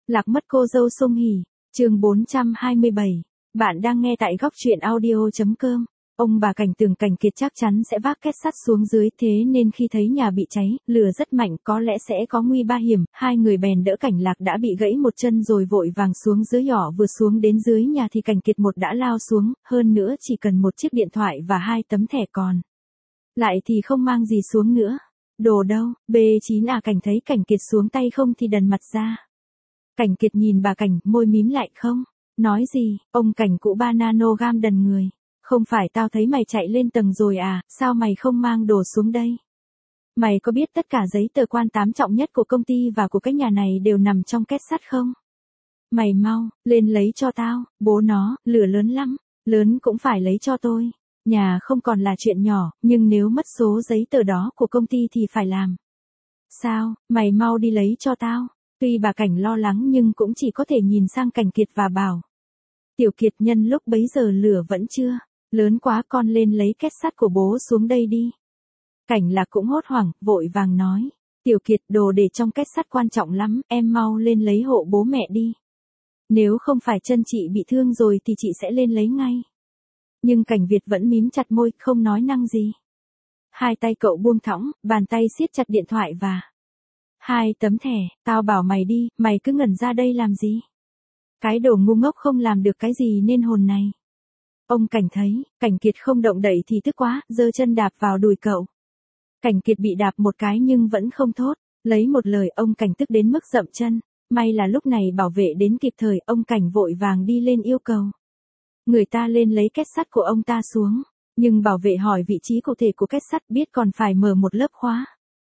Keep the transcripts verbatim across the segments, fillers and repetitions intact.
Lạc mất cô dâu Song Hỷ, chương bốn trăm hai mươi bảy. Bạn đang nghe tại góc truyện audio.com. Ông bà Cảnh tưởng Cảnh Kiệt chắc chắn sẽ vác két sắt xuống dưới, thế nên khi thấy nhà bị cháy, lửa rất mạnh, có lẽ sẽ có nguy ba hiểm, hai người bèn đỡ Cảnh Lạc đã bị gãy một chân rồi vội vàng xuống dưới nhỏ. Vừa xuống đến dưới nhà thì Cảnh Kiệt một đã lao xuống, hơn nữa chỉ cần một chiếc điện thoại và hai tấm thẻ còn lại thì không mang gì xuống nữa. Đồ đâu, bê chín à? Cảnh thấy Cảnh Kiệt xuống tay không thì đần mặt ra. Cảnh Kiệt nhìn bà Cảnh, môi mím lại không nói gì. Ông Cảnh cụ ba nanogam đần người. Không phải tao thấy mày chạy lên tầng rồi à, sao mày không mang đồ xuống đây? Mày có biết tất cả giấy tờ quan tám trọng nhất của công ty và của cái nhà này đều nằm trong két sắt không? Mày mau, lên lấy cho tao, bố nó, lửa lớn lắm, lớn cũng phải lấy cho tôi. Nhà không còn là chuyện nhỏ, nhưng nếu mất số giấy tờ đó của công ty thì phải làm sao? Mày mau đi lấy cho tao. Tuy bà Cảnh lo lắng nhưng cũng chỉ có thể nhìn sang Cảnh Kiệt và bảo: Tiểu Kiệt, nhân lúc bấy giờ lửa vẫn chưa lớn quá, con lên lấy két sắt của bố xuống đây đi. Cảnh Lạc cũng hốt hoảng, vội vàng nói: Tiểu Kiệt, đồ để trong két sắt quan trọng lắm, em mau lên lấy hộ bố mẹ đi. Nếu không phải chân chị bị thương rồi thì chị sẽ lên lấy ngay. Nhưng Cảnh Việt vẫn mím chặt môi, không nói năng gì. Hai tay cậu buông thõng, bàn tay siết chặt điện thoại và hai tấm thẻ. Tao bảo mày đi, mày cứ ngẩn ra đây làm gì? Cái đồ ngu ngốc không làm được cái gì nên hồn này. Ông Cảnh thấy Cảnh Kiệt không động đậy thì tức quá, giơ chân đạp vào đùi cậu. Cảnh Kiệt bị đạp một cái nhưng vẫn không thốt lấy một lời. Ông Cảnh tức đến mức dậm chân. May là lúc này bảo vệ đến kịp thời, ông Cảnh vội vàng đi lên yêu cầu người ta lên lấy két sắt của ông ta xuống. Nhưng bảo vệ hỏi vị trí cụ thể của két sắt, biết còn phải mở một lớp khóa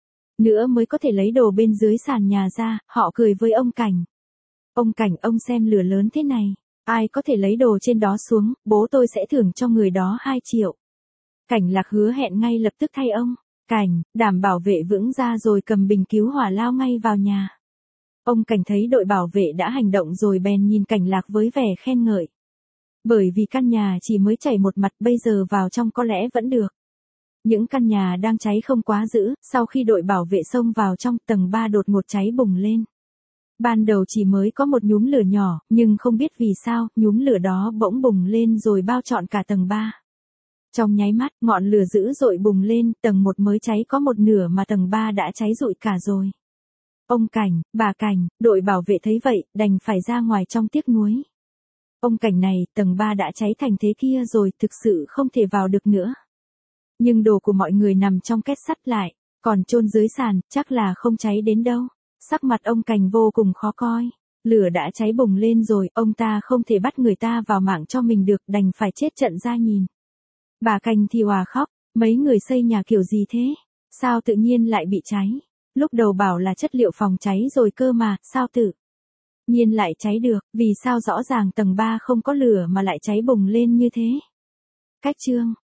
nữa mới có thể lấy đồ bên dưới sàn nhà ra. Họ cười với ông Cảnh. Ông Cảnh, ông xem lửa lớn thế này, ai có thể lấy đồ trên đó xuống, bố tôi sẽ thưởng cho người đó hai triệu. Cảnh Lạc hứa hẹn ngay lập tức thay ông Cảnh đảm bảo vệ vững ra rồi cầm bình cứu hỏa lao ngay vào nhà. Ông Cảnh thấy đội bảo vệ đã hành động rồi bèn nhìn Cảnh Lạc với vẻ khen ngợi. Bởi vì căn nhà chỉ mới chảy một mặt, bây giờ vào trong có lẽ vẫn được. Những căn nhà đang cháy không quá dữ, sau khi đội bảo vệ xông vào trong, tầng ba đột ngột cháy bùng lên. Ban đầu chỉ mới có một nhúm lửa nhỏ, nhưng không biết vì sao, nhúm lửa đó bỗng bùng lên rồi bao trọn cả tầng ba. Trong nháy mắt, ngọn lửa dữ dội bùng lên, tầng một mới cháy có một nửa mà tầng ba đã cháy rụi cả rồi. Ông Cảnh, bà Cảnh, đội bảo vệ thấy vậy, đành phải ra ngoài trong tiếc nuối. Ông Cảnh này, tầng ba đã cháy thành thế kia rồi, thực sự không thể vào được nữa. Nhưng đồ của mọi người nằm trong két sắt lại, còn chôn dưới sàn, chắc là không cháy đến đâu. Sắc mặt ông Cảnh vô cùng khó coi. Lửa đã cháy bùng lên rồi, ông ta không thể bắt người ta vào mạng cho mình được, đành phải chết trận ra nhìn. Bà Cảnh thì òa khóc, mấy người xây nhà kiểu gì thế? Sao tự nhiên lại bị cháy? Lúc đầu bảo là chất liệu phòng cháy rồi cơ mà, sao tự nhiên lại cháy được? Vì sao rõ ràng tầng ba không có lửa mà lại cháy bùng lên như thế? Cách chương